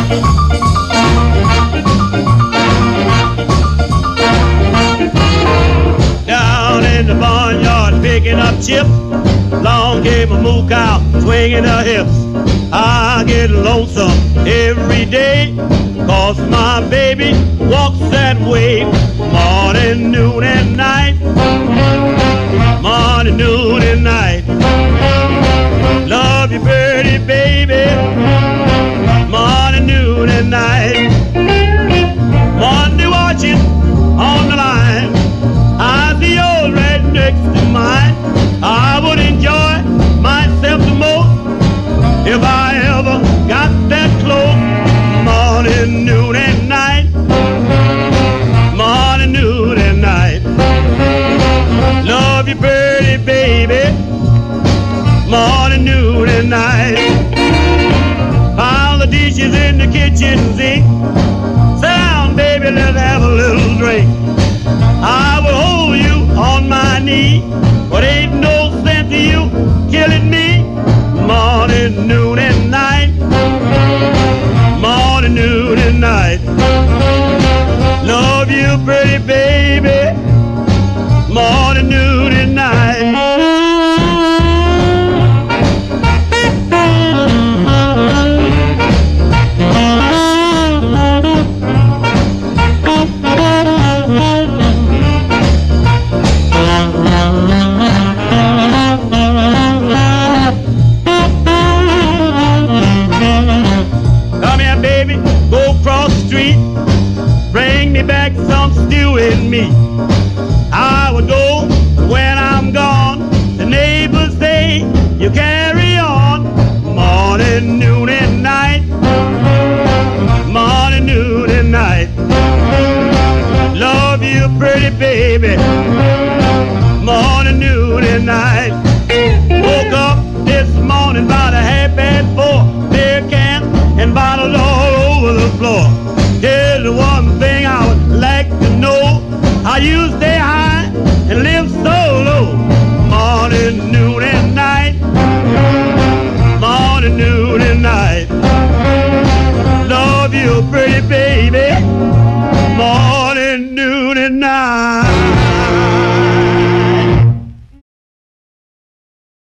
Down in the barnyard picking up chips, long came a moo cow swinging her hips. I get lonesome every day, 'cause my baby walks that way. Morning, noon, and night. Morning, noon, and night. Love you, birdie, baby. Morning, noon, and night. Monday watching on the line, I see yours right next to mine. I would enjoy myself the most if I ever got that close. Morning, noon, and night. Morning, noon, and night. Love you, birdie, baby. Morning, noon, and night. Pile the dishes in the kitchen sink. Sit down, baby, let's have a little drink. I will hold you on my knee, but ain't no sense in you killing me. Morning, noon, and night. Morning, noon, and night. Love you, pretty baby. Morning, noon, and night. Bring me back some stew in me. I would go when I'm gone. The neighbors say you carry on. Morning, noon, and night. Morning, noon, and night. Love you, pretty baby. Morning, noon, and night. Woke up this morning about 4:30. Beer cans and bottles all over the floor. Here's the one thing I would like to know: how you stay high and live so low. Morning, noon, and night. Morning, noon, and night. Love you, pretty baby.